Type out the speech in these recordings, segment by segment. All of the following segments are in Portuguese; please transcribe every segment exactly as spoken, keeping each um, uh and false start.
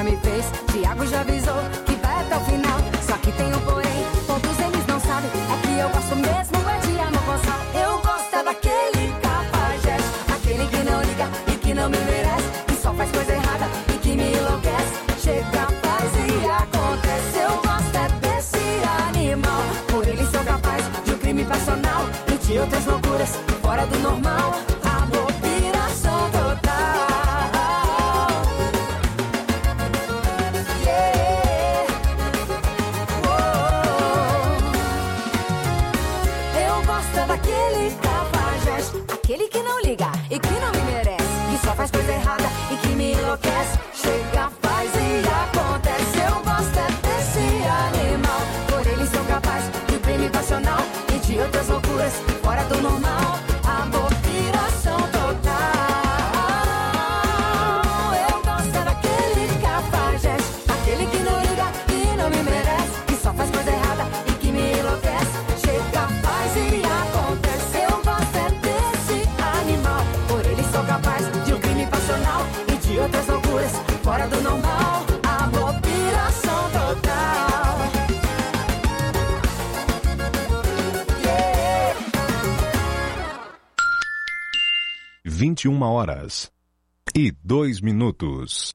me fez. Tiago já avisou que vai até o final. Só que tem um porém, todos eles não sabem. É que eu gosto mesmo é de amor com sal. Eu gosto é daquele cafajeste, aquele que não liga e que não me merece, que só faz coisa errada e que me enlouquece. Chega, faz e acontece. Eu gosto é desse animal. Por ele sou capaz de um crime passional e de outras loucuras fora do normal. Amor, piração total. Yeah. Oh. Eu gosto é daquele cafajeste, aquele que não liga e que não me merece, que só faz coisa errada e que me enlouquece. Chega, faz e acontece. Eu gosto é desse animal. Por ele sou capaz de crime passional e de outras loucuras fora do normal. Amor, piração total. Eu gosto é daquele cafajeste, aquele que não liga e não me merece, que só faz coisa errada e que me enlouquece. Chega, faz e acontece. Eu gosto é desse animal. Por ele sou capaz de um crime passional e de outras loucuras fora do normal. Amor, piração total. Yeah. vinte e uma horas e dois minutos.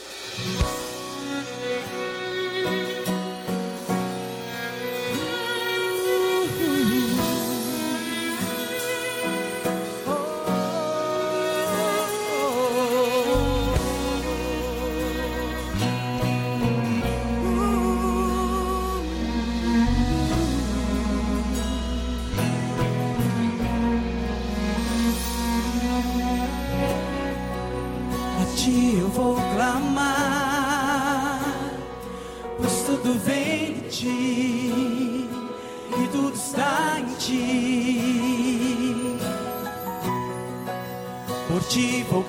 A ti eu vou clamar, pois tudo vem de ti e tudo está em ti. Por ti vou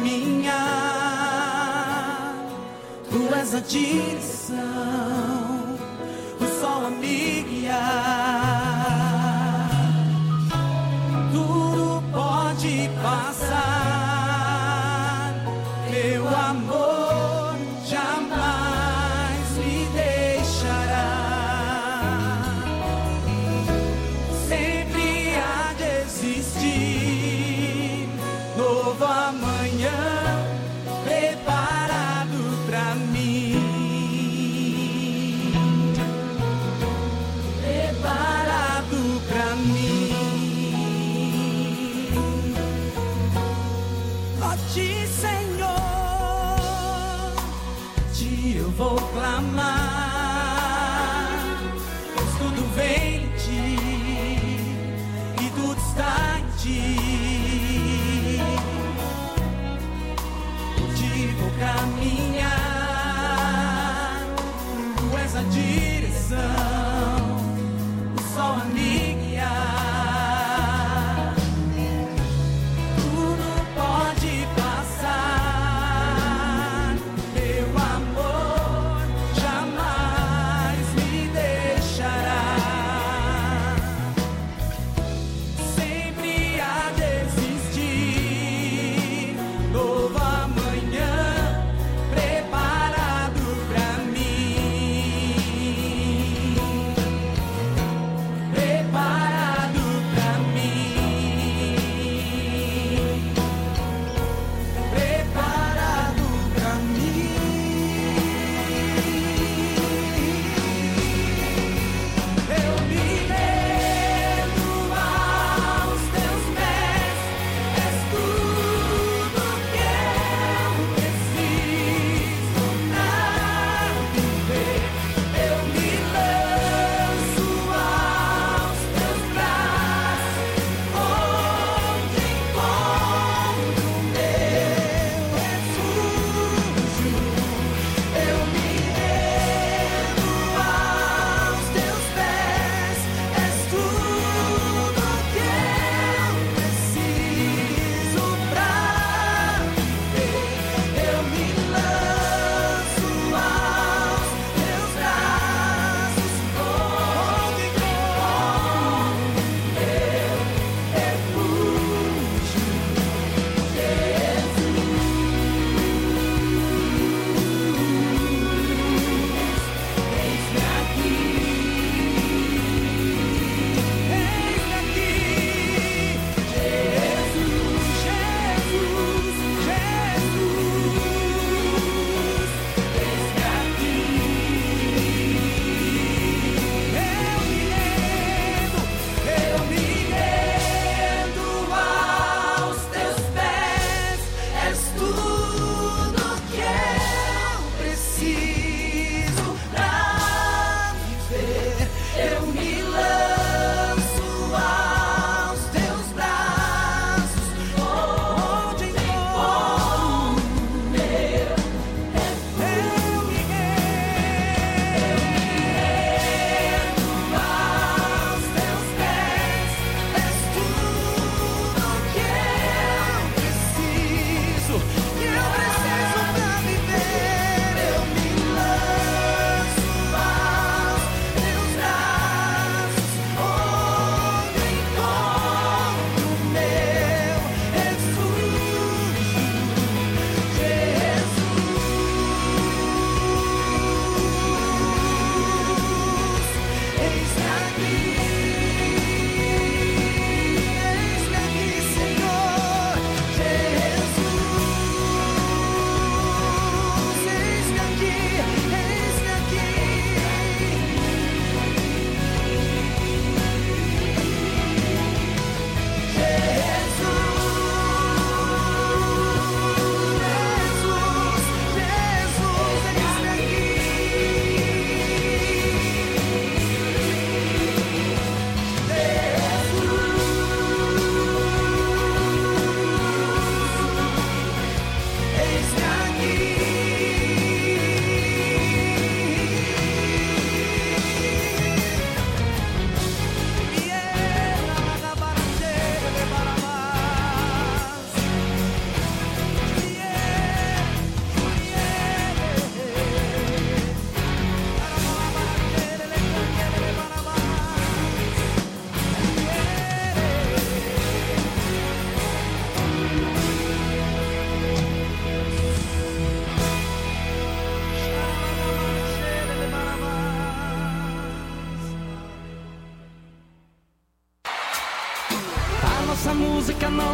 caminhar, tu és a direção, o sol a me guiar. Tudo pode passar, meu amor jamais me deixará. Sempre há de existir novo amanhã preparado pra mim. Preparado pra mim. Ó ti, Senhor, ti eu vou clamar, pois tudo vem de ti e tudo está em ti. Por ti vou caminhar, tu és a direção, o sol a me guiar. Tudo pode passar, meu amor jamais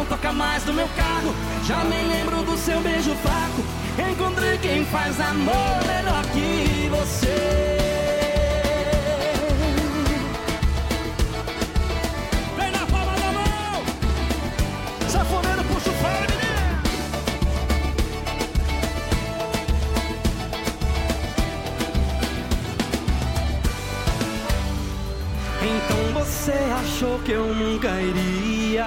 toca mais no meu carro. Já nem lembro do seu beijo fraco. Encontrei quem faz amor melhor que você. Vem na palma da mão. Sanfoneiro, puxa o freio, menino. Então você achou que eu nunca iria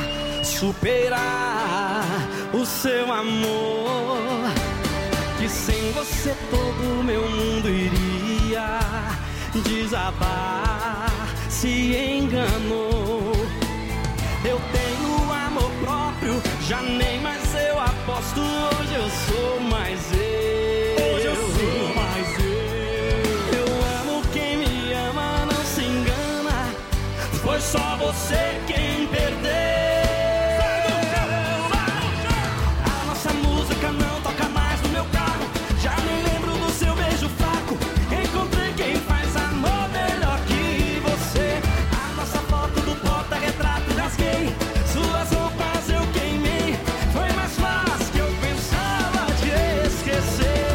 superar o seu amor, que sem você todo o meu mundo iria desabar. Se enganou. Eu tenho amor próprio, já nem mais eu aposto. Hoje eu sou mais eu. Hoje eu sou mais eu. Eu amo quem me ama, não se engana. Foi só você quem perdeu. Não toca mais no meu carro. Já nem lembro do seu beijo fraco. Encontrei quem faz amor melhor que você. A nossa foto do porta-retrato rasguei. Suas roupas eu queimei. Foi mais fácil que eu pensava te esquecer.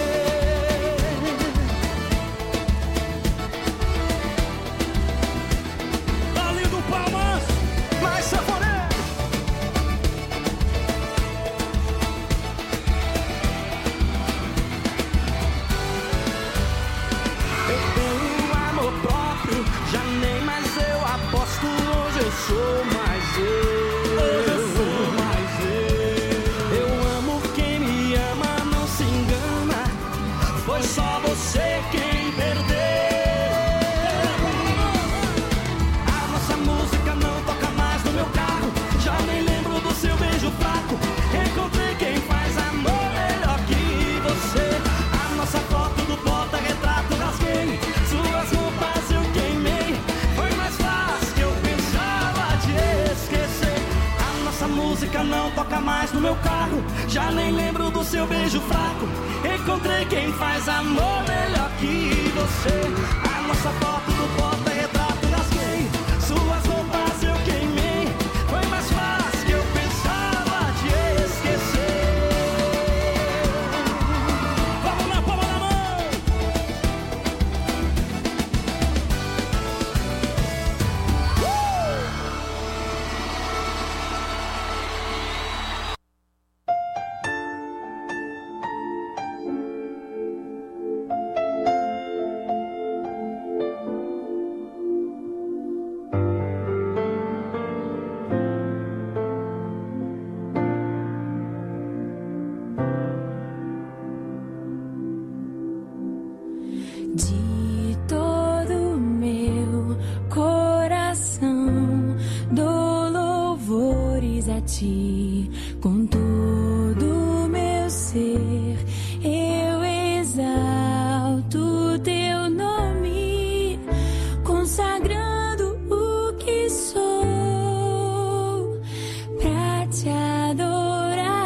Tá lindo, palmas. Mais sanfoneiro. Hoje eu sou mais eu. Hoje eu sou mais eu. Eu amo quem me ama, não se engana. Foi só você quem perdeu. A nossa música não toca mais no meu carro. Já nem lembro do seu beijo fraco. Encontrei quem faz amor melhor que você. A nossa foto do porta-retrato rasguei. Suas roupas eu queimei. Foi mais fácil que eu pensava te esquecer. A nossa música não toca mais no meu carro. Já nem lembro do seu beijo fraco. Encontrei quem faz amor melhor que você. A nossa foto do porta-retrato rasguei. Suas roupas eu queimei. Foi mais fácil que eu pensava te esquecer. Vamos na palma da mão. De todo meu coração dou louvores a ti, com todo meu ser eu exalto teu nome, consagrando o que sou pra te adorar.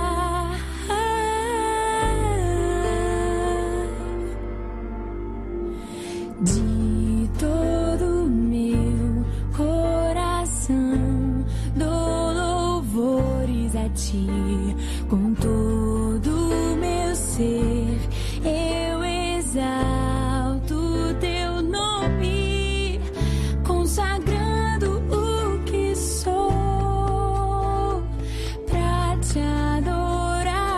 De todo meu coração dou louvores a ti, com todo meu ser eu exalto teu nome, consagrando o que sou pra te adorar.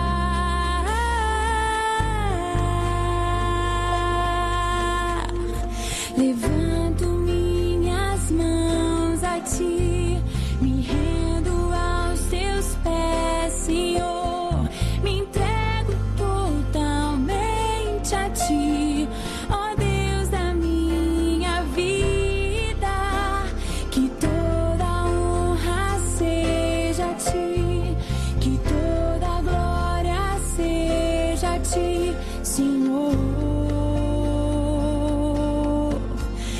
Levanto minhas mãos a ti, me rendo aos teus pés, Senhor. Me entrego totalmente a ti, ó Deus da minha vida. Que toda honra seja a ti, que toda glória seja a ti, Senhor.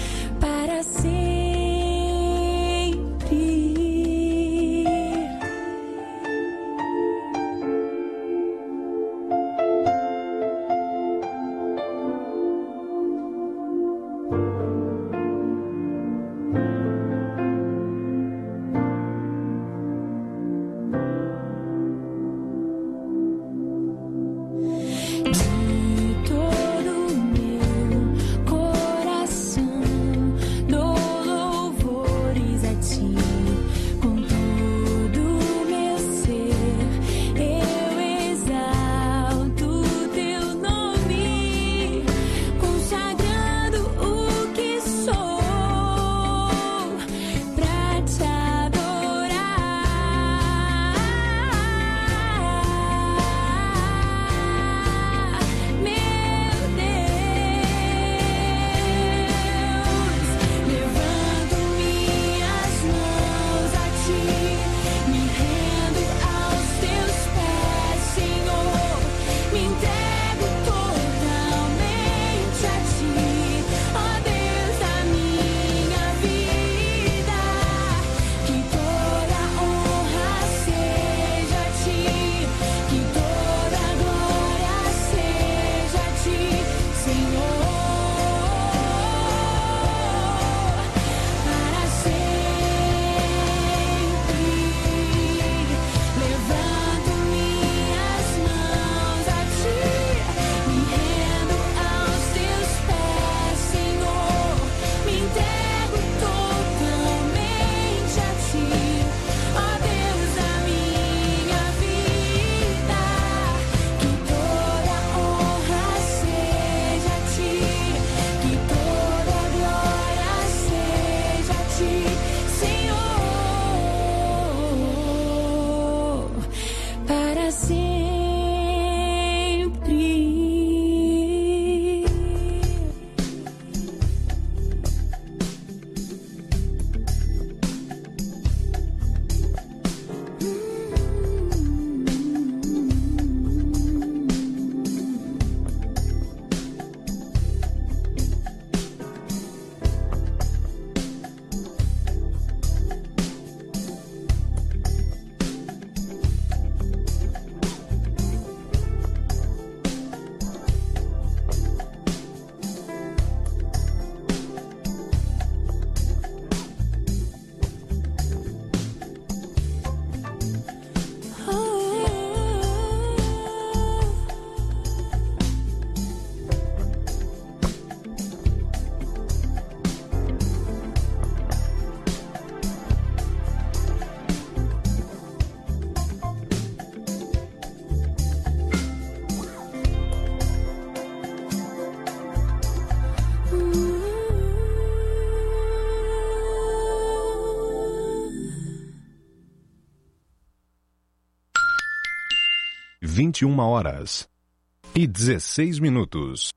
vinte e uma horas e dezesseis minutos.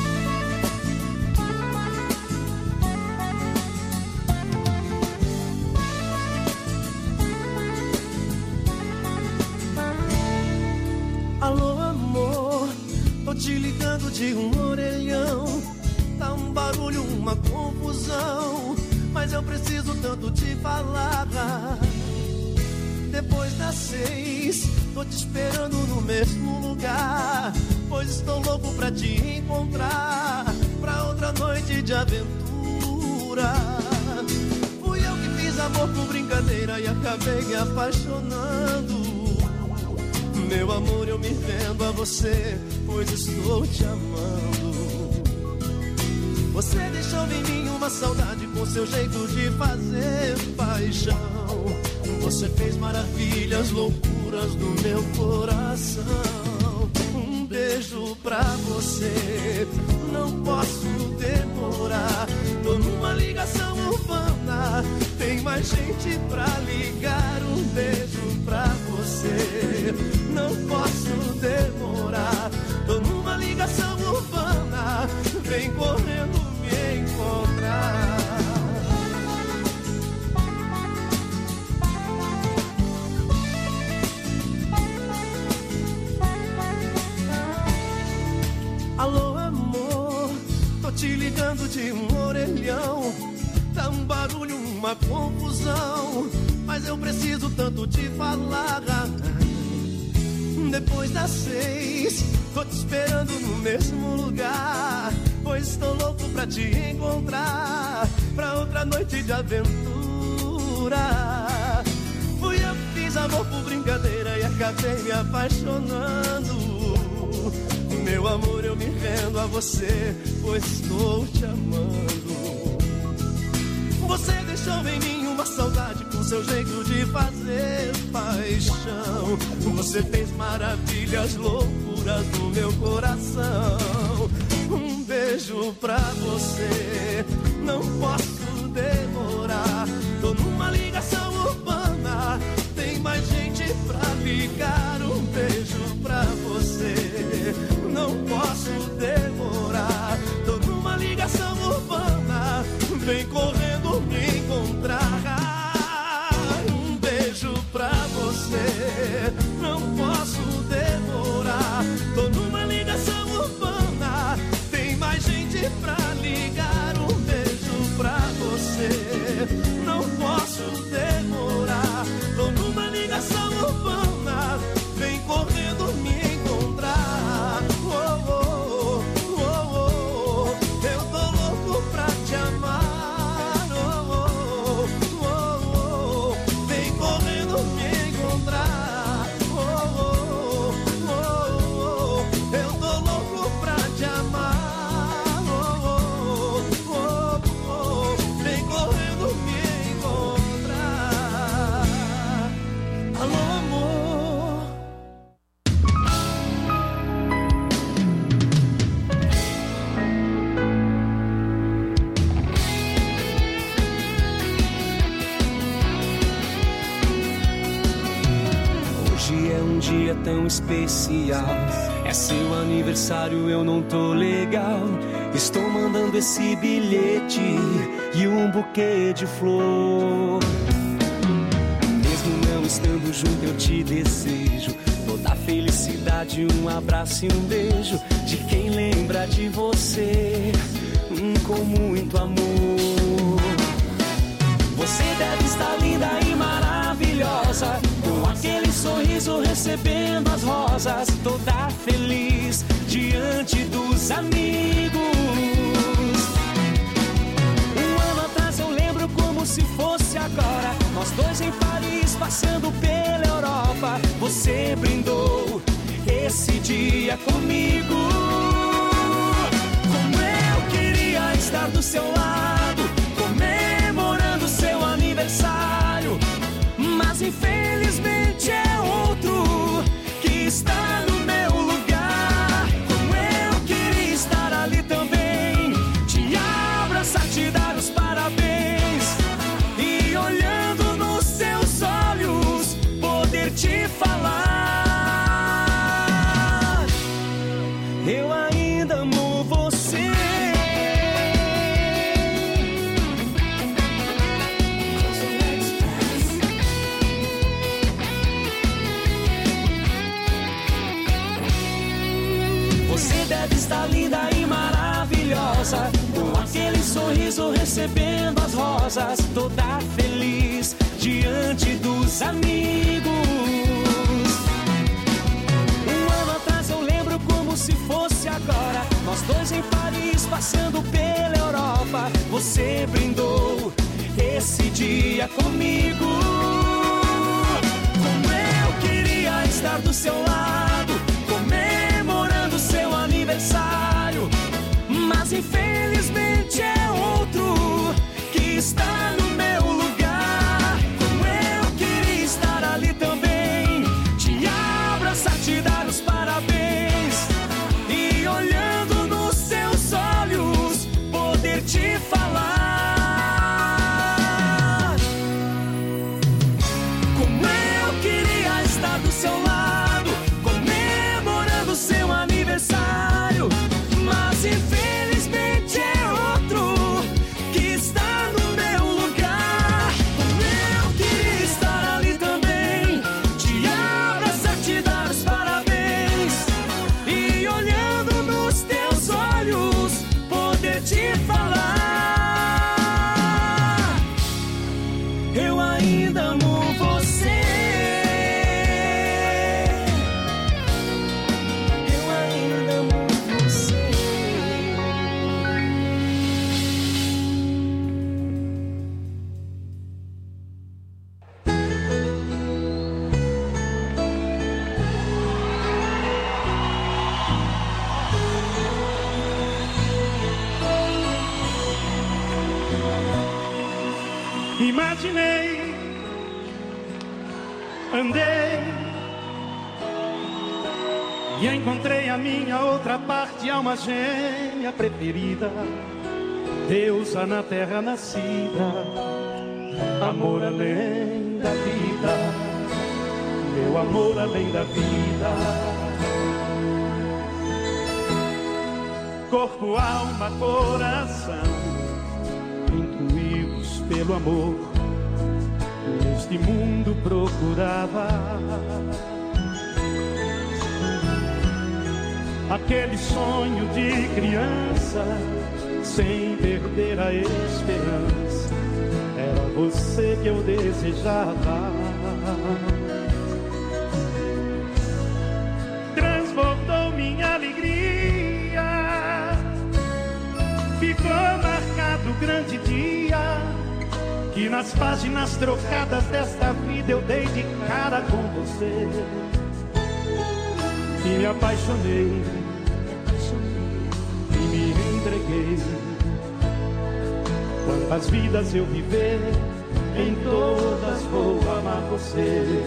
Alô, amor, tô te ligando de um orelhão. Tá um barulho, uma confusão, mas eu preciso tanto te falar. Depois das seis, tô te esperando no mesmo lugar, pois estou louco pra te encontrar, pra outra noite de aventura. Fui eu que fiz amor por brincadeira e acabei me apaixonando. Meu amor, eu me vendo a você, pois estou te amando. Você deixou em mim uma saudade com seu jeito de fazer paixão. Você fez maravilhas, loucuras no meu coração. Um beijo pra você, não posso demorar. Tô numa ligação urbana, tem mais gente pra ligar. Um beijo pra você, não posso demorar. Tô numa ligação urbana, vem correndo me encontrar. Alô, amor, tô te ligando de um orelhão. Tá um barulho, uma confusão, mas eu preciso tanto te falar. Depois das seis, tô te esperando no mesmo lugar, pois estou louco pra te encontrar, pra outra noite de aventura. Fui eu que fiz amor por brincadeira e acabei me apaixonando. Meu amor, eu me rendo a você, pois estou te amando. Você deixou em mim uma saudade com seu jeito de fazer paixão. Você fez maravilhas, loucuras no meu coração. Um beijo pra você, não posso demorar. Tô numa ligação urbana, tem mais gente pra ligar. Um beijo pra você, não posso demorar. Tô numa ligação urbana, vem correndo me encontrar. Um beijo pra você, não posso demorar. Tô numa ligação urbana, tem mais gente pra ligar. Um beijo pra você, não posso demorar. Tô numa ligação urbana, vem correndo me encontrar. Oh, oh, oh, oh, oh. Eu tô louco pra te amar. Oh, oh, oh, oh. Vem correndo me encontrar. Oh, oh, oh, oh. Eu tô louco pra te amar. Oh, oh, oh, oh. Vem correndo me encontrar. Alô, amor. Hoje é um dia tão especial, é seu aniversário, eu não tô legal. Estou mandando esse bilhete e um buquê de flor. Mesmo não estando junto, eu te desejo toda a felicidade, um abraço e um beijo de quem lembra de você, hum, com muito amor. Você deve estar linda e maravilhosa, com aquele sorriso recebendo as rosas, toda feliz diante dos amigos. Um ano atrás eu lembro como se fosse agora, nós dois em Paris passando pela Europa. Você brindou esse dia comigo. Como eu queria estar do seu lado, comemorando seu aniversário, mas infelizmente é outro que está no meu lugar. Como eu queria estar ali também, te abraçar, te dar os parabéns e olhando nos seus olhos poder te falar está linda e maravilhosa, com aquele sorriso recebendo as rosas, toda feliz diante dos amigos. Um ano atrás eu lembro como se fosse agora, nós dois em Paris passando pela Europa. Você brindou esse dia comigo. Como eu queria estar do seu lado, comemorando seu aniversário, mas infelizmente é outro que está no meu lugar. Como eu queria estar ali também, te abraçar, te dar os parabéns e olhando nos seus olhos poder te falar. Como eu queria estar do seu lado, comemorando seu aniversário, mas infelizmente é outro que está no meu lugar. Como eu queria estar ali também, te abraçar, te dar os parabéns e olhando nos teus olhos poder te falar. Eu ainda amo você. Eu ainda amo você. Imaginei, andei e encontrei a minha outra parte, alma gêmea preferida, deusa na terra nascida, amor além da vida, meu amor além da vida. Corpo, alma, coração, intuídos pelo amor, neste mundo procurava aquele sonho de criança, sem perder a esperança. Era você que eu desejava. Transbordou minha alegria, ficou marcado o grande dia que nas páginas trocadas desta vida eu dei de cara com você. E me apaixonei, e me entreguei. Quantas vidas eu viver, em todas vou amar você.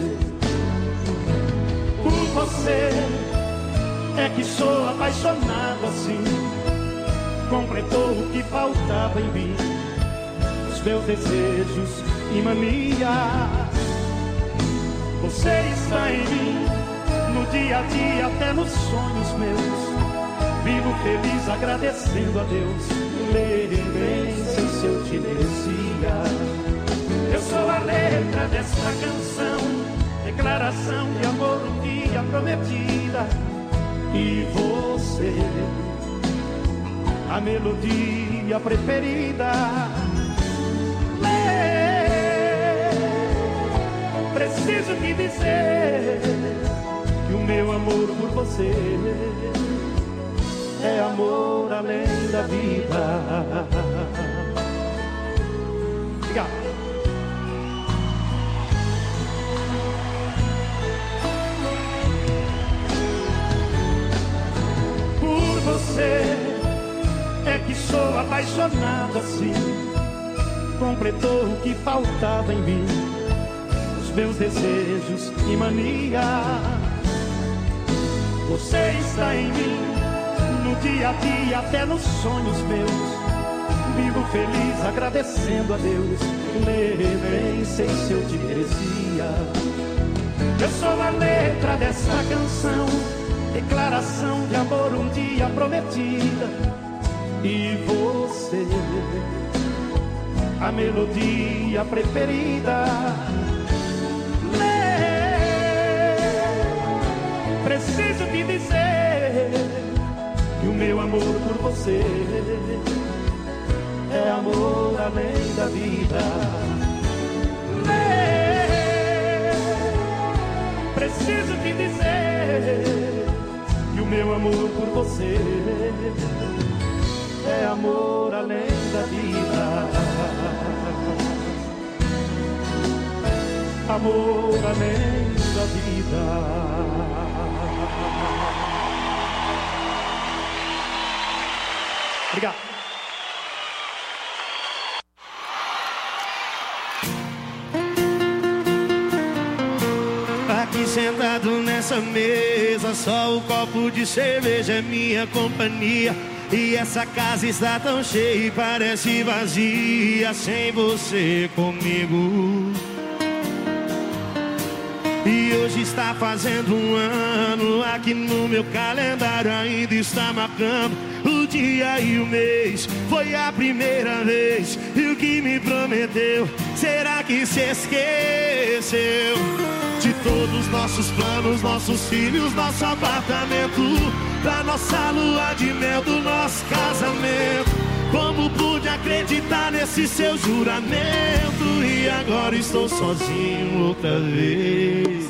Por você é que sou apaixonado assim. Completou o que faltava em mim, os meus desejos e manias. Você está em mim, no dia a dia, até nos sonhos meus. Vivo feliz agradecendo a Deus, nem sei se eu te merecia. Eu sou a letra desta canção, declaração de amor um dia prometida. E você, a melodia preferida. Preciso te dizer que o meu amor por você é amor além da vida. Obrigado. Por você é que sou apaixonado assim. Completou o que faltava em mim, os meus desejos e mania. Você está em mim, no dia a dia, até nos sonhos meus. Vivo feliz agradecendo a Deus, nem sei se eu te merecia. Eu sou a letra dessa canção, declaração de amor um dia prometida. E você, a melodia preferida. Preciso te dizer que o meu você. É amor além da vida. É, preciso te dizer que o meu amor por você é amor além da vida. Amor além da vida. Obrigado. Aqui sentado nessa mesa, só o copo de cerveja é minha companhia. E essa casa está tão cheia e parece vazia sem você comigo. E hoje está fazendo um ano, aqui no meu calendário ainda está marcando o dia e o mês. Foi a primeira vez, e o que me prometeu, será que se esqueceu? De todos os nossos planos, nossos filhos, nosso apartamento, da nossa lua de mel, do nosso casamento. Como pude acreditar nesse seu juramento? E agora estou sozinho outra vez.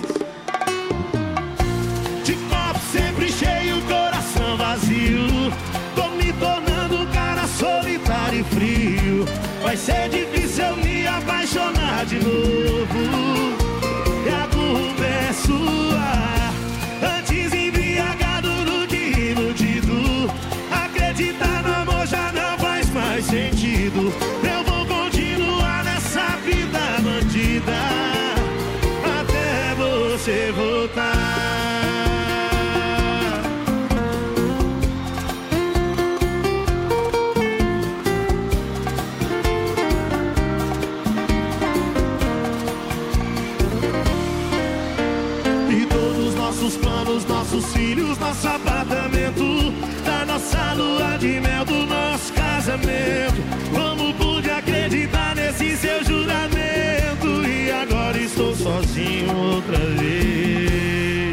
De copo sempre cheio, coração vazio. Tô me tornando um cara solitário e frio. Vai ser difícil eu me apaixonar de novo. E a culpa é sua. Antes embriagado do que iludido. Acreditar no amor já não faz mais sentido. Eu vou continuar nessa vida bandida até você voltar. E todos os nossos planos, nossos filhos, nosso apartamento, da nossa lua de mel, do nosso casamento. Como pude acreditar nesse seu juramento? E agora estou sozinho outra vez.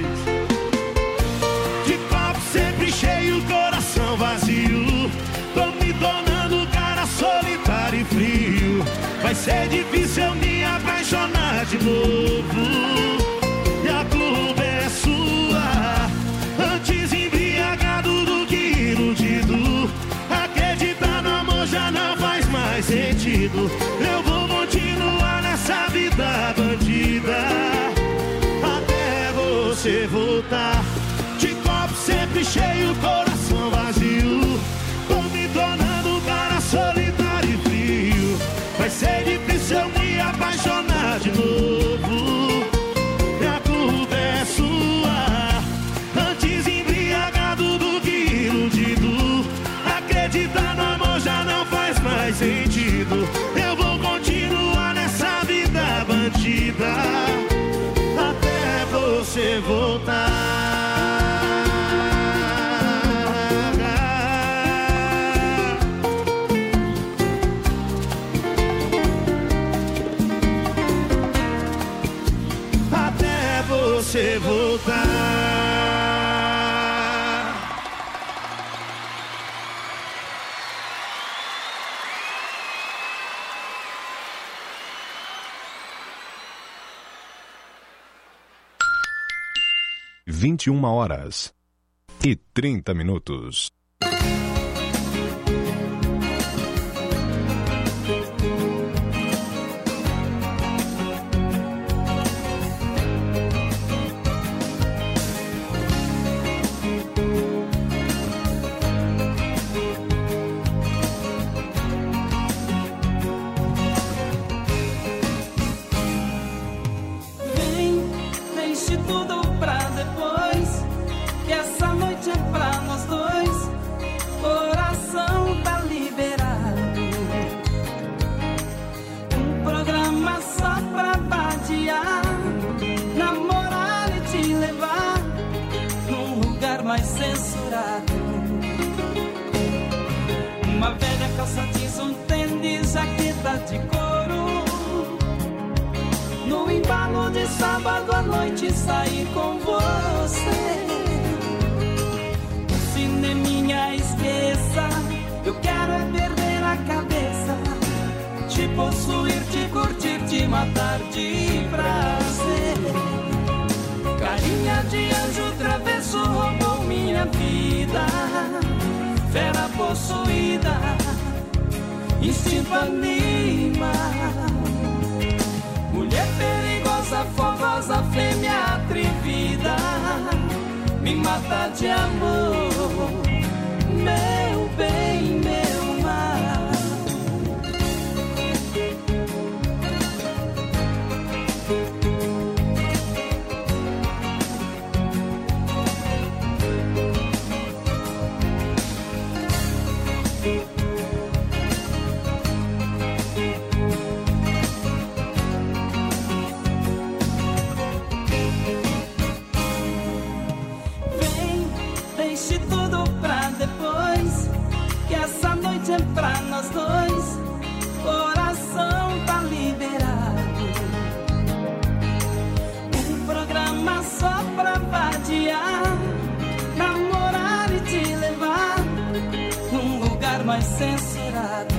De copo sempre cheio, coração vazio. Tô me tornando um cara solitário e frio. Vai ser difícil eu me apaixonar de novo. E a culpa é sua. Antes embriagado do que iludido. Acreditar no amor já não faz mais sentido. Eu vou continuar nessa vida bandida até você voltar. De copo sempre cheio, coração vazio. Tô me tornando um cara solitário e frio. Vai ser difícil eu me apaixonar de novo. E a culpa é sua. Antes embriagado do que iludido. Acreditar no amor já não faz mais sentido. Eu vou continuar nessa vida bandida até você voltar. Até você voltar. vinte e uma horas e trinta minutos. Vem, deixe tudo pra depois, que essa noite é pra nós dois. Coração tá liberado. Um programa só pra vadiar, namorar e te levar num lugar mais censurado. Uma velha calça jeans, um tênis, jaqueta de couro. No embalo de sábado à noite sair com você. O cineminha esqueça possuir, te curtir, te matar de prazer. Carinha de anjo travesso roubou minha vida. Fera possuída, instinto anima. Mulher perigosa, fogosa, fêmea atrevida, me mata de amor, meu bem, meu mal. É pra nós dois, coração tá liberado. Um programa só pra vadiar, namorar e te levar num lugar mais censurado.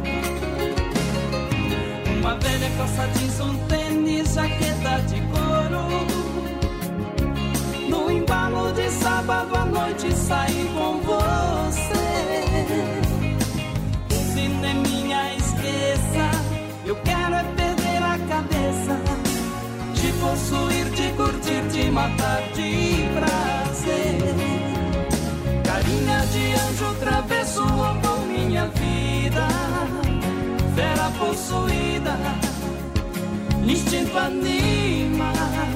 Uma velha calça jeans, um tênis, jaqueta de couro. No embalo de sábado à noite sair com você. Cineminha, esqueça, eu quero é perder a cabeça, te possuir, te curtir, te matar de prazer. Carinha de anjo travesso roubou minha vida. Fera possuída, instinto anima.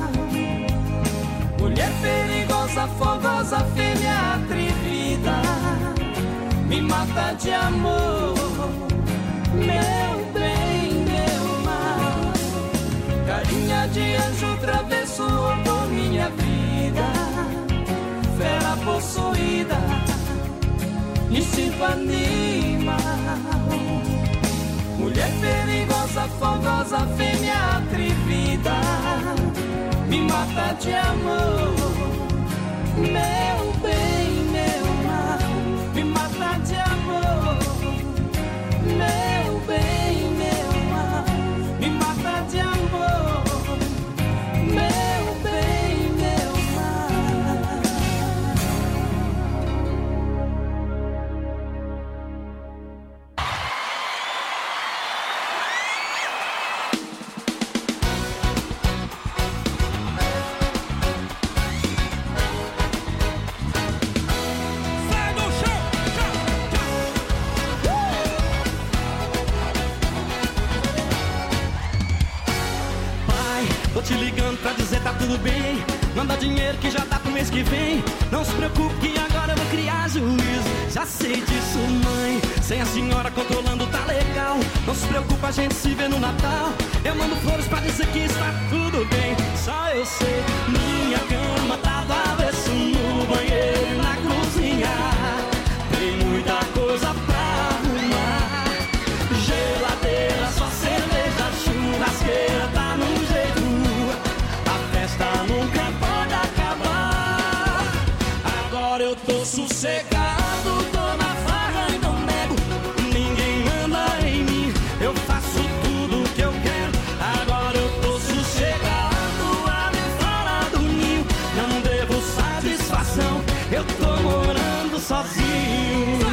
Mulher perigosa, fogosa, fêmea atrevida, me mata de amor, meu bem, meu mal. Carinha de anjo travesso roubou minha vida. Fera possuída, instinto anima. Mulher perigosa, fogosa, fêmea atrevida, me mata de amor, meu bem, meu mal. Me mata de amor, meu bem, meu mal. Me mata de amor, meu bem, meu mal. Tô te ligando pra dizer tá tudo bem. Manda dinheiro que já dá pro mês que vem. Não se preocupe que agora eu vou criar juízo. Já sei disso, mãe. Sem a senhora controlando tá legal. Não se preocupe, a gente se vê no Natal. Eu mando flores pra dizer que está tudo bem. Só eu sei, minha cama tá do avesso, no banheiro e na cozinha. Tem muita coisa pra arrumar. Geladeira, só cerveja, churrasqueira tá no jeito. A festa nunca pode acabar. Agora eu tô sossegado, tô na farra e não nego. Ninguém manda em mim, eu faço tudo que eu quero. Agora eu tô sossegado, ali fora do ninho. Não devo satisfação, eu tô morando sozinho.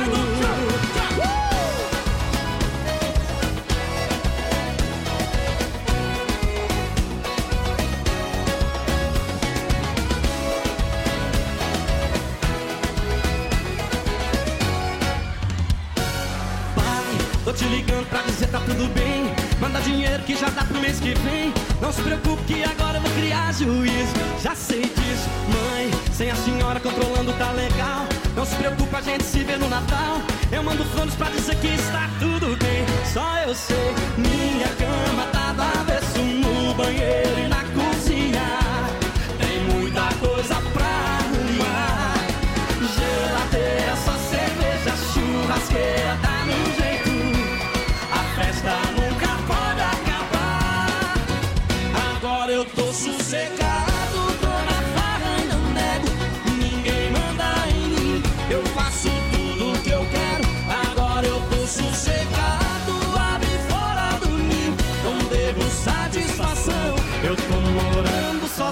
Tô te ligando pra dizer tá tudo bem. Manda dinheiro que já dá pro mês que vem. Não se preocupe que agora eu vou criar juízo. Já sei disso, mãe. Sem a senhora controlando tá legal. Não se preocupe, a gente se vê no Natal. Eu mando flores pra dizer que está tudo bem. Só eu sei, minha cama tá do avesso, no banheiro e na cozinha. Tem muita coisa pra arrumar. Geladeira, só cerveja, churrasqueira tá no jeito. A festa nunca pode acabar. Agora eu tô sossegado, tô na farra e não nego. Ninguém manda em mim, eu faço tudo que eu quero. Agora eu tô sossegado, abre fora do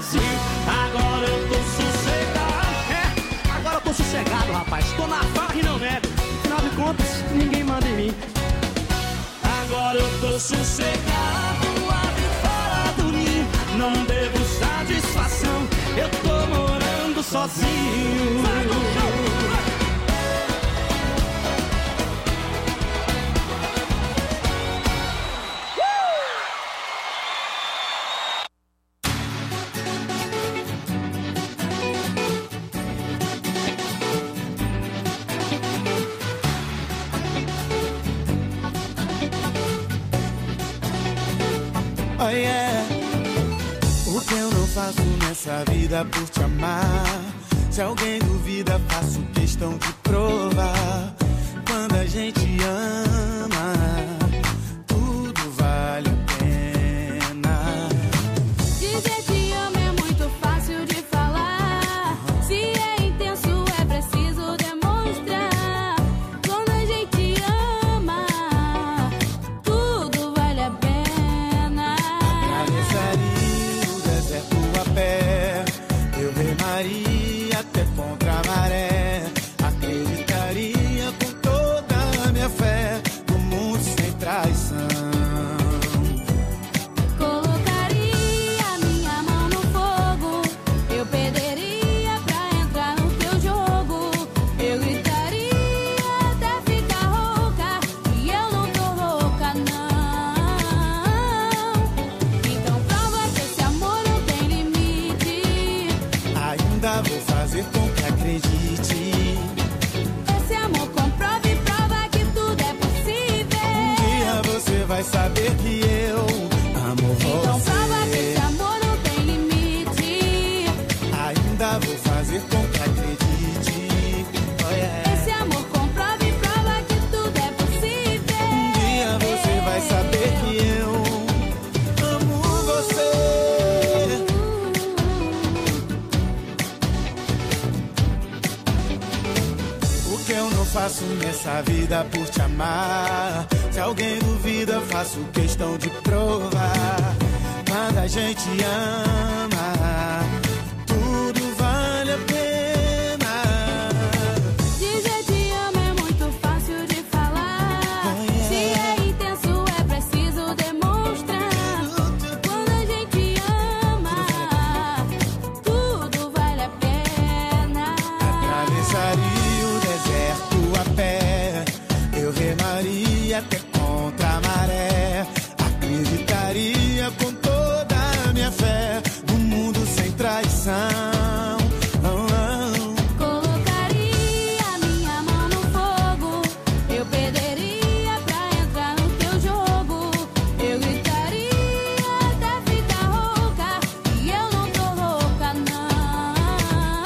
Brasil. Agora eu tô sossegado. É, agora eu tô sossegado, rapaz. Tô na farra e não nego. Afinal de contas, ninguém manda em mim. Agora eu tô sossegado, abre fora do ninho. Não devo satisfação, eu tô morando sozinho. Vai no show, vai. Oh yeah. O que eu não faço nessa vida por te amar? Se alguém duvida, faço questão de provar. Quando a gente ama, tudo vale a pena. Dizer te amo é muito fácil de falar. Se é intenso, é preciso demonstrar. Quando a gente ama, tudo vale a pena. Atravessaria o deserto a pé, eu remaria até contra a maré. Acreditaria com toda a minha fé no mundo sem traição. Colocaria minha mão no fogo, eu perderia pra entrar no teu jogo. Eu gritaria até ficar rouca, e eu não tô rouca não. Então prova que esse amor não tem limite. Ainda vou fazer com que acredite. Esse amor comprova e prova que tudo é possível. Um dia você vai saber que eu amo Então prova que você. esse amor não tem limite. Ainda vou fazer com que acredite. Oh, yeah. Esse amor comprova e prova que tudo é possível. Um dia você vai saber que eu amo você. O que eu não faço nessa vida por te amar? Se alguém duvida, faço questão de provar. Quando a gente ama, tudo vale a pena. Dizer te amo é muito fácil de falar. Oh, yeah. Se é intenso, é preciso demonstrar. Quando a gente ama, tudo vale a pena. Atravessaria o deserto a pé, eu remaria até contra a maré. Acreditaria com toda a minha fé no mundo sem traição. Oh, oh. Colocaria minha mão no fogo, eu perderia pra entrar no teu jogo. Eu gritaria até ficar rouca, e eu não tô rouca não.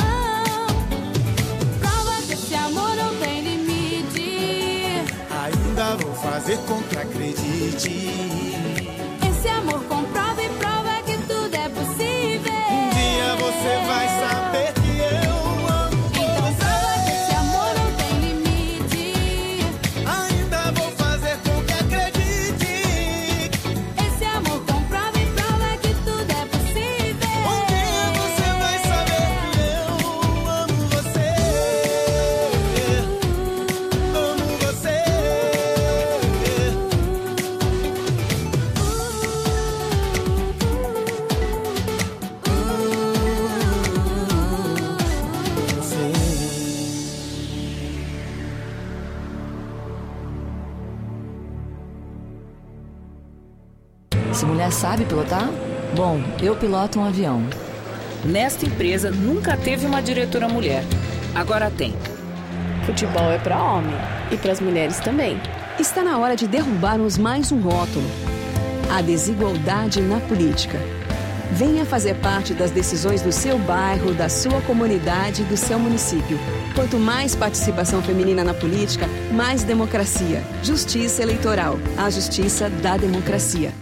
Prova que esse amor não tem limite. Ainda vou fazer com que acredite. Esse amor comprova e prova que tudo é possível. Um dia você vai saber que eu amo Então você. prova que esse amor não tem limite. Ainda vou fazer com que acredite. Esse amor comprova e prova que tudo é possível. Um dia você vai saber que eu amo você. Amo você. Essa mulher sabe pilotar? Bom, eu piloto um avião. Nesta empresa nunca teve uma diretora mulher. Agora tem. Futebol é para homem e para as mulheres também. Está na hora de derrubarmos mais um rótulo: a desigualdade na política. Venha fazer parte das decisões do seu bairro, da sua comunidade, do seu município. Quanto mais participação feminina na política, mais democracia. Justiça Eleitoral. A justiça da democracia.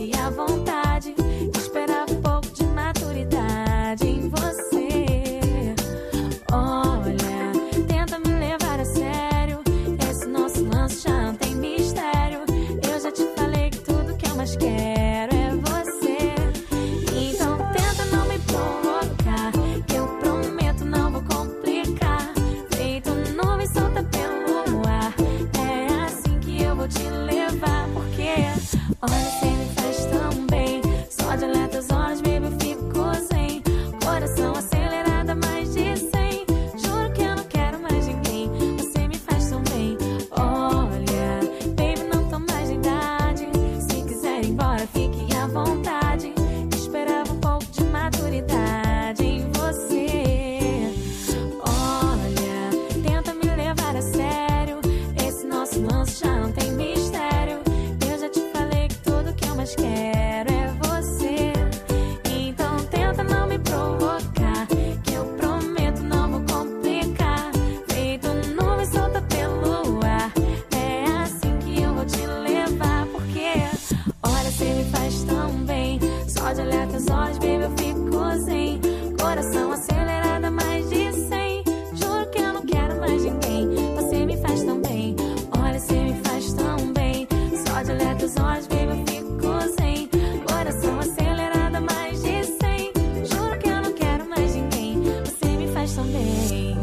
fique à vontade. Esperava um pouco de maturidade em você. Olha, tenta me levar a sério. Esse nosso lance já não tem mistério. Eu já te falei que tudo que eu mais quero é você. Então tenta não me provocar, que eu prometo não vou complicar. Feito nuvem solta pelo ar, é assim que eu vou te levar. Porque olha, você me faz tão bem. Só de olhar teus olhos, baby, eu fico sem. Coração acelerado a mais de cem. Juro que eu não quero mais ninguém. Você me faz tão bem. Olha, baby, não tô mais de idade. Se quiser ir embora, fique à vontade. Esperava um pouco de maturidade em você. Olha, tenta me levar a sério. Esse nosso lance já não tem mistério. Eu já te falei que tudo que eu mais quero é você. Então tenta não me provocar, que eu prometo não vou complicar. Feito nuvem solta pelo ar, é assim que eu vou te levar. Porque olha, você me faz tão bem. Só de olhar teus olhos, baby, eu fico sem. Coração acelerado a mais de cem. Juro que eu não quero mais ninguém. Você me faz tão bem. Olha, você me faz tão bem. Só de olhar teus olhos, baby, eu fico sem. Coração acelerado a mais de cem. Juro que eu não quero mais ninguém. Você me faz tão bem.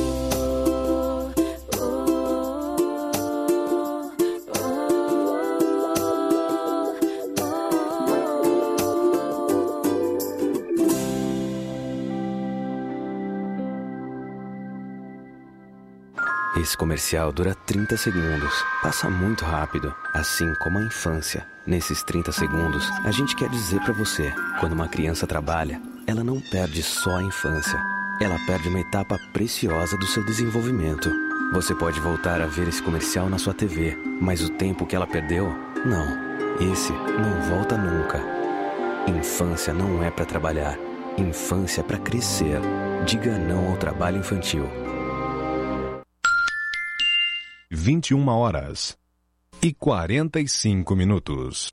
Uh, Esse comercial dura trinta segundos. Passa muito rápido, assim como a infância. Nesses trinta segundos, a gente quer dizer pra você: quando uma criança trabalha, ela não perde só a infância. Ela perde uma etapa preciosa do seu desenvolvimento. Você pode voltar a ver esse comercial na sua T V, mas o tempo que ela perdeu, não. Esse não volta nunca. Infância não é pra trabalhar. Infância é pra crescer. Diga não ao trabalho infantil. vinte e uma horas e quarenta e cinco minutos.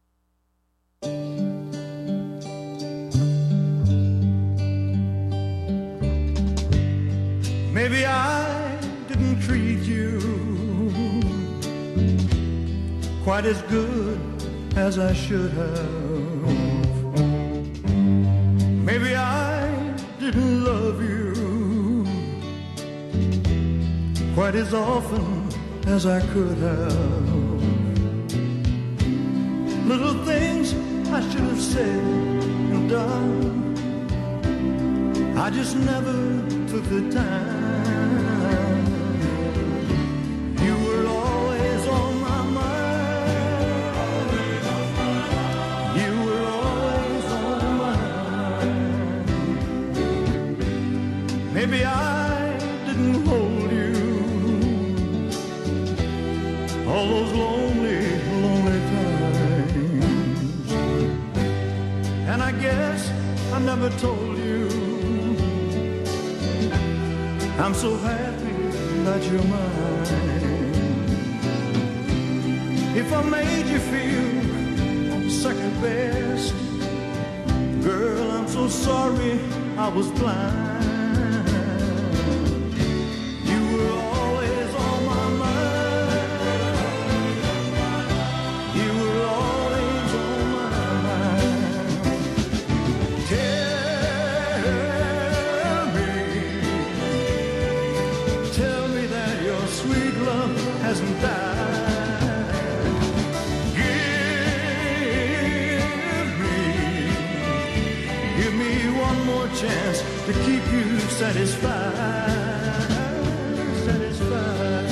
Maybe I didn't treat you quite as good as I should have. Maybe I didn't love you quite as often as I could have. Little things I should have said and done, I just never took the time. You were always on my mind. You were always on my mind. Maybe I didn't hold you all those lonely, lonely times. And I guess I never told you I'm so happy that you're mine. If I made you feel second best, girl, I'm so sorry I was blind. Hasn't died. Give me, give me one more chance to keep you satisfied, satisfied.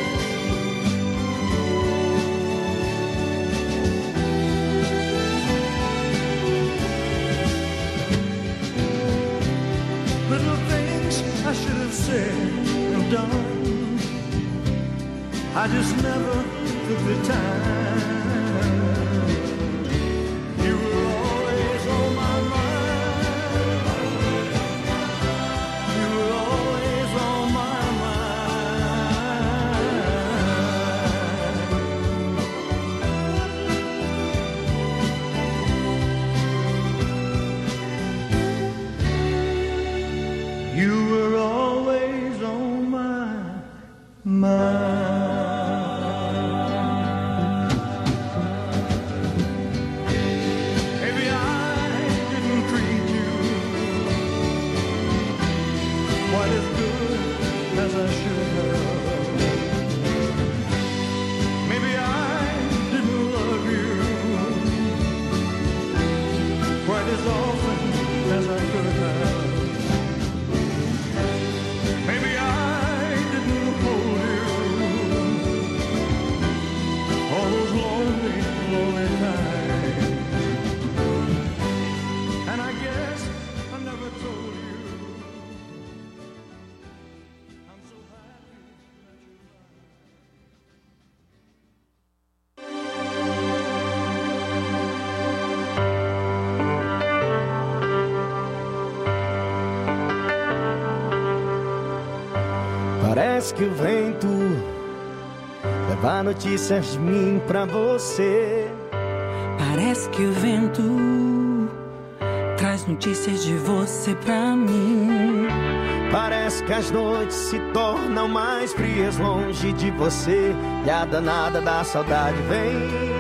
Little things I should have said and done, I just never took the time. You were always on my mind. You were always on my mind. Parece que o vento leva notícias de mim pra você. Parece que o vento traz notícias de você pra mim. Parece que as noites se tornam mais frias longe de você, e a danada da saudade vem.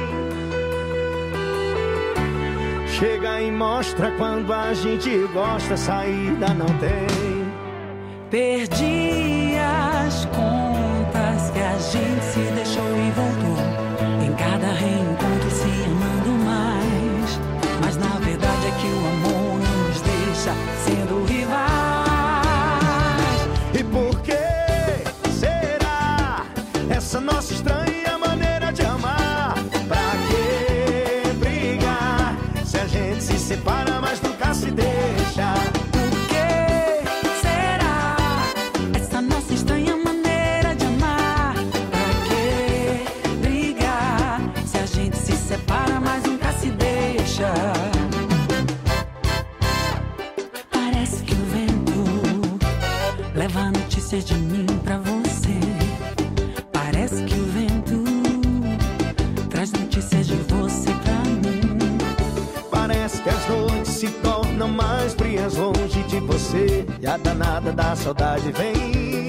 Chega e mostra quando a gente gosta, saída não tem. Perdi as contas que a gente se deixou e voltou. Em cada reencontro se amando mais. Mas na verdade é que o amor não nos deixa sendo rivais. E por que será essa nossa estranha maneira de amar? Pra que brigar se a gente se separa, mas nunca se deixa? Por que será essa nossa estranha maneira de amar? Pra que brigar se a gente se separa, mas nunca se deixa? Parece que o vento leva notícias de mim pra você. Parece que o vento traz notícias de você pra mim. Parece que as noites se tornam mais frias longe de você, e a danada da saudade vem.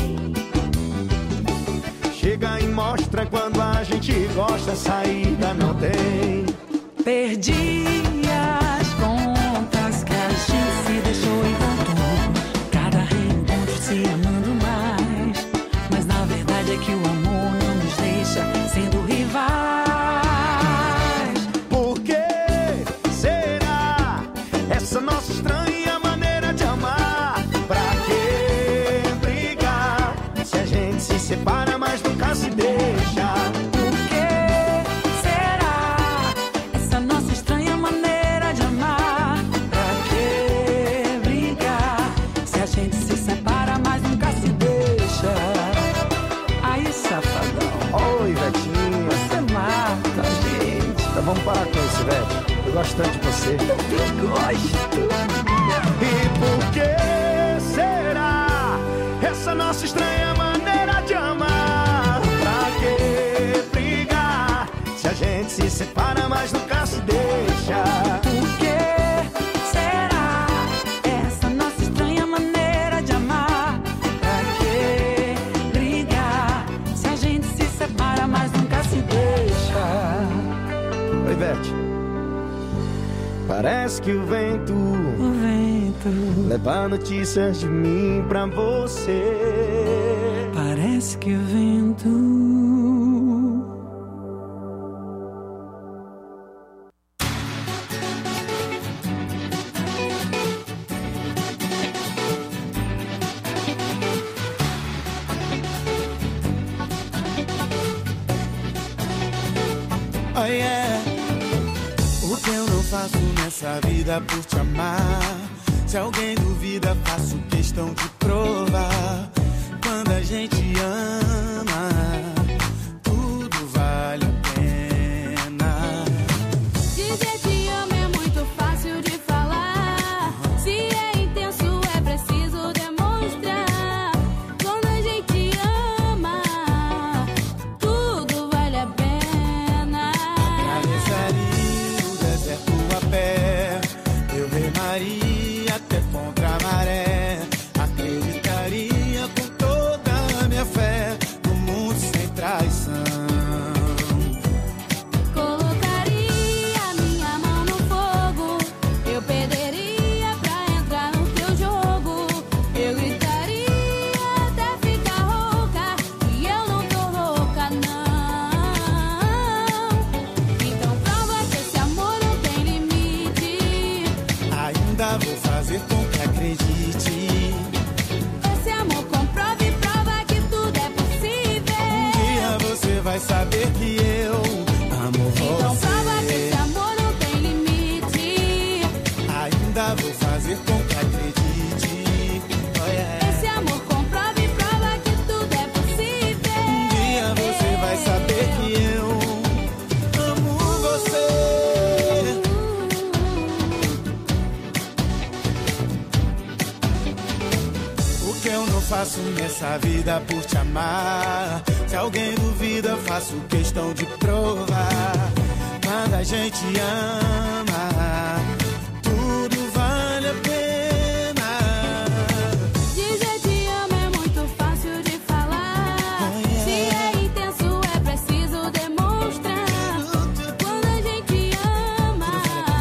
Chega e mostra quando a gente gosta, saída não tem. Perdi as contas que a gente se deixou e voltou. Cada reencontro se amando mais. Mas na verdade é que o amor não nos deixa sendo rivais. Por que será essa nossa estranha maneira de amar? Pra que brigar se a gente se separa, mas nunca se deixa? Por que será essa nossa estranha maneira de amar? Pra que brigar se a gente se separa, mas nunca se deixa? Aí, safadão. Oi, Vetinho. Você mata a gente. Então vamos parar com isso, Vete. Eu gosto tanto de você. Eu gosto. E por que será essa nossa estranha maneira de amar? Pra que brigar se a gente se separa, mas nunca se deixa? Por que será essa nossa estranha maneira de amar? Pra que brigar se a gente se separa, mas nunca se deixa? Oi, Vete. Parece que o vento, o vento leva notícias de mim pra você. Parece que o vento oh, yeah. O que eu não faço nessa vida por te amar? Se alguém duvida, faço questão de provar. Quando a gente ama, tudo vale a pena. Dizer te amo é muito fácil de falar. Se é intenso, é preciso demonstrar. Quando a gente ama, tudo vale a pena. Atravessaria o deserto a pé, eu remaria até contra a maré. Acreditaria com toda a minha fé no mundo sem traição. Colocaria minha mão no fogo, eu perderia pra entrar no teu jogo. Eu gritaria até ficar rouca, e eu não tô rouca não. Então prova que esse amor não tem limite. Ainda vou fazer com que acredite. Esse amor comprova e prova que tudo é possível. Um dia você vai saber que eu amo você. Então prova que esse amor não tem limite. Ainda vou fazer com que acredite. Oh, yeah. Esse amor comprova e prova que tudo é possível. Um dia você vai saber que eu amo você. O que eu não faço faço nessa vida por te amar. Se alguém duvida, faço questão de provar. Quando a gente ama, tudo vale a pena. Dizer te amo é muito fácil de falar. Oh, yeah. Se é intenso, é preciso demonstrar. Quando a gente ama,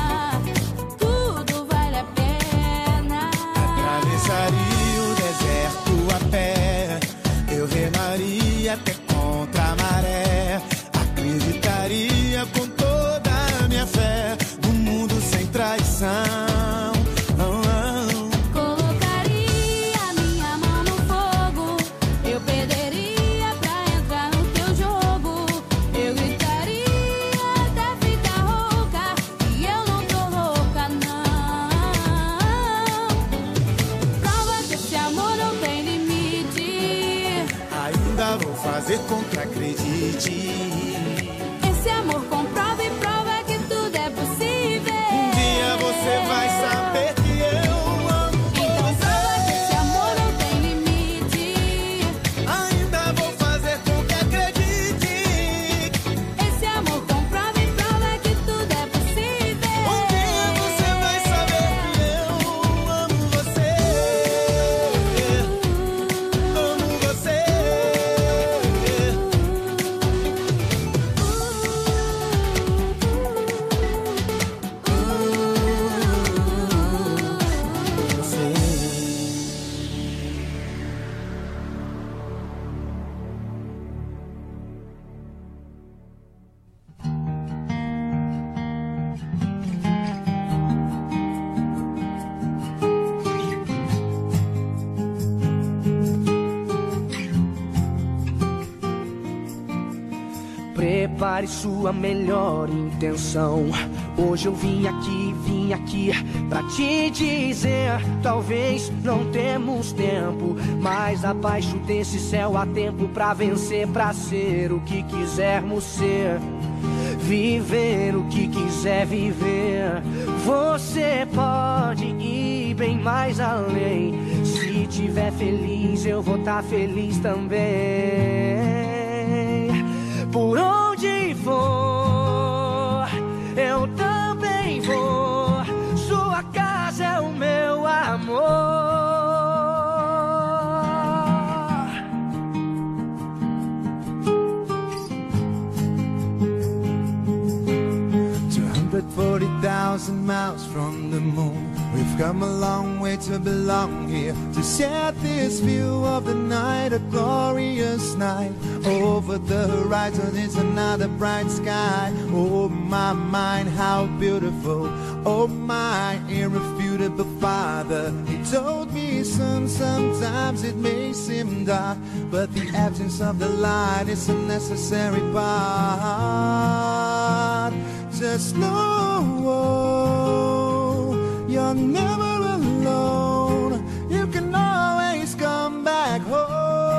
tudo vale a pena. Atravessaria o deserto a pé, eu remaria até contra a maré. Acreditaria com toda a minha fé num mundo sem traição. Oh, oh. Colocaria minha mão no fogo, eu perderia pra entrar no teu jogo. Eu gritaria até ficar rouca, e eu não tô louca, não. Prova que esse amor não tem limite. Ainda vou fazer com que acredite. Esse amor comprova e prova que tudo é possível. Um dia você vai saber que eu amo Então você. prova que esse amor não tem limite. Ainda vou fazer com que acredite. Esse amor comprova e prova que tudo é possível. Um dia você vai saber que eu amo você. Amo você. Prepare sua melhor intenção. Hoje eu vim aqui, vim aqui pra te dizer: talvez não temos tempo, mas abaixo desse céu há tempo pra vencer, pra ser o que quisermos ser, viver o que quiser viver. Você pode ir bem mais além. Se tiver feliz, eu vou tá feliz também. Por onde for, eu também vou. Sua casa é o meu amor. two hundred forty thousand miles from the moon, we've come a long way to belong here, to share this view of the night, a glorious night. Over the horizon is another bright sky. Oh my mind, how beautiful. Oh my irrefutable Father. He told me, son, sometimes it may seem dark, but the absence of the light is a necessary part. Just know you're never alone. You can always come back home.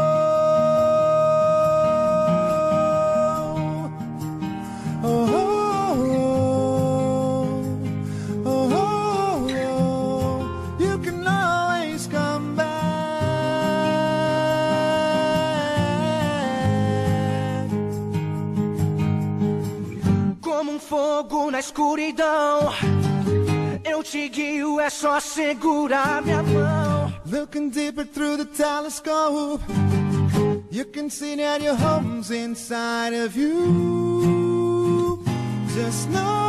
Fogo na escuridão, eu te guio, é só segurar minha mão. Looking deeper through the telescope, you can see that your home's inside of you. Just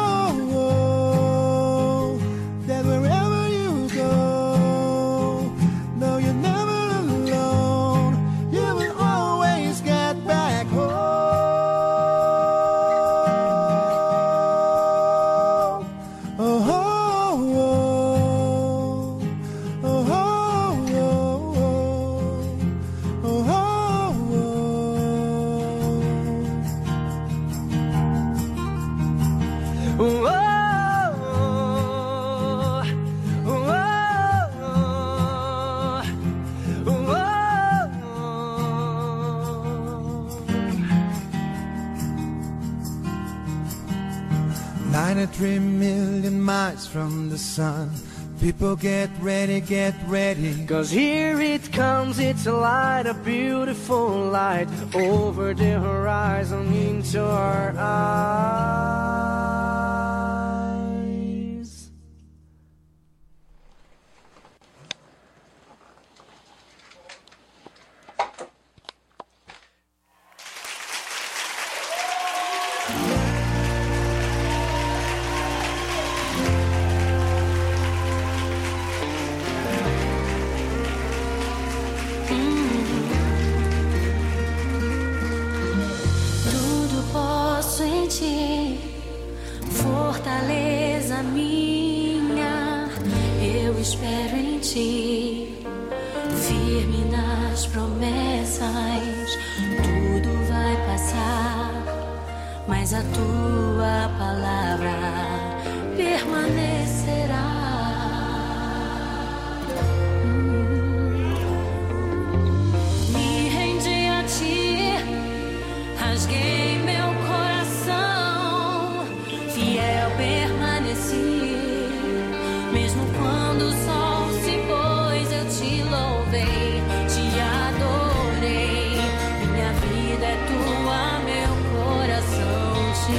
know that wherever you go, though you're never alone, you will always get back home. ninety-three million miles from the sun, People get ready, get ready. Cause here it comes, it's a light, a beautiful light, over the horizon into our eyes. Fortaleza minha, eu espero em ti, firme nas promessas. Tudo vai passar, mas a tua palavra permanecerá. Me rendi a ti, rasguei meu coração, fiel permaneci, mesmo quando o sol se pôs, eu te louvei, te adorei. Minha vida é tua, meu coração te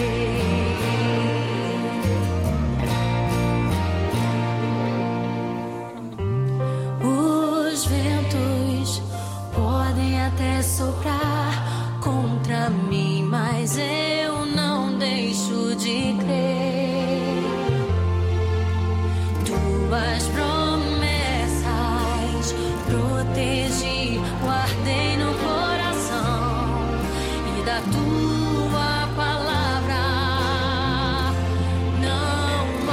dei. Os ventos podem até soprar contra mim, mas eu não deixo de crer. Tuas promessas protegi, guardei no coração, e da tua